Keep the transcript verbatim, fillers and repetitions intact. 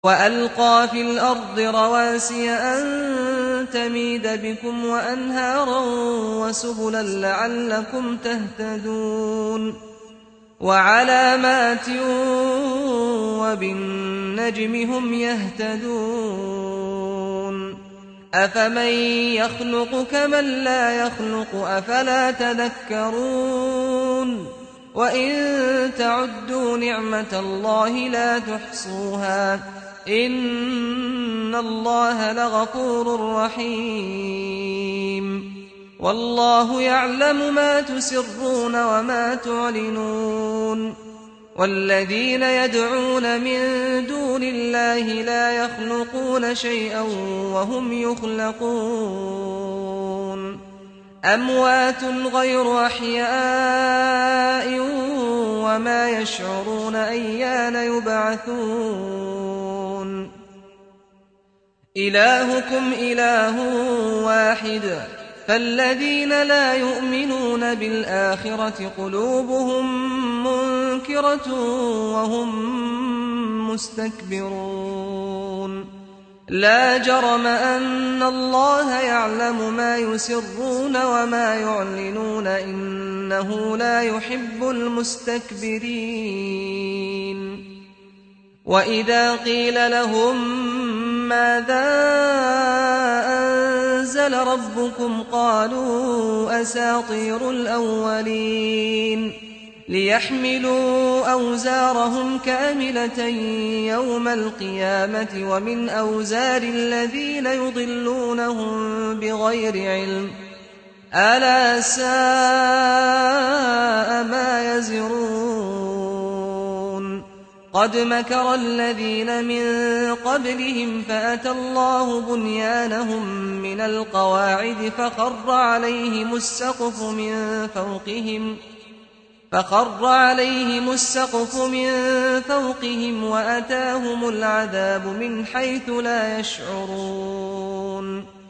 وَأَلْقَىٰ فِي الْأَرْضِ رَوَاسِيَ أَن تَمِيدَ بِكُمْ وَأَنْهَارًا وَسُبُلًا لَّعَلَّكُمْ تَهْتَدُونَ وَعَلَامَاتٍ ۚ وَبِالنَّجْمِ هُمْ يَهْتَدُونَ أَفَمَن يَخْلُقُ كَمَن لَّا يَخْلُقُ ۗ أَفَلَا تَذَكَّرُونَ وَإِن تَعُدُّوا نِعْمَةَ اللَّهِ لَا تُحْصُوهَا ۗ إِنَّ اللَّهَ لَغَفُورٌ رَّحِيمٌ وَاللَّهُ يَعْلَمُ مَا تُسِرُّونَ وَمَا تُعْلِنُونَ وَالَّذِينَ يَدْعُونَ مِن دُونِ اللَّهِ لَا يَخْلُقُونَ شَيْئًا وَهُمْ يُخْلَقُونَ أَمْوَاتٌ غَيْرُ أَحْيَاءٍ وَمَا يَشْعُرُونَ أَيَّانَ يُبْعَثُونَ إِلَٰهُكُمْ إِلَٰهٌ وَاحِدٌ ۚ فَالَّذِينَ لَا يُؤْمِنُونَ بِالْآخِرَةِ قُلُوبُهُم مُّنكِرَةٌ وَهُم مُّسْتَكْبِرُونَ لَا جَرَمَ أَنَّ اللَّهَ يَعْلَمُ مَا يُسِرُّونَ وَمَا يُعْلِنُونَ ۚ إِنَّهُ لَا يُحِبُّ الْمُسْتَكْبِرِينَ وَإِذَا قِيلَ لَهُم مَّاذَا أَنزَلَ رَبُّكُمْ قَالُوا أَسَاطِيرُ الْأَوَّلِينَ لِيَحْمِلُوا أَوْزَارَهُمْ كَامِلَةً يَوْمَ الْقِيَامَةِ وَمِنْ أَوْزَارِ الَّذِينَ يُضِلُّونَهُم بِغَيْرِ عِلْمٍ ۗ أَلَا سَاءَ مَا يَزِرُونَ قَدْ مَكَرَ الَّذِينَ مِن قَبْلِهِمْ فَأَتَى اللَّهُ بُنْيَانَهُم مِّنَ الْقَوَاعِدِ فَخَرَّ عَلَيْهِمُ السَّقْفُ مِن فَوْقِهِمْ وَأَتَاهُمُ الْعَذَابُ مِنْ حَيْثُ لَا يَشْعُرُونَ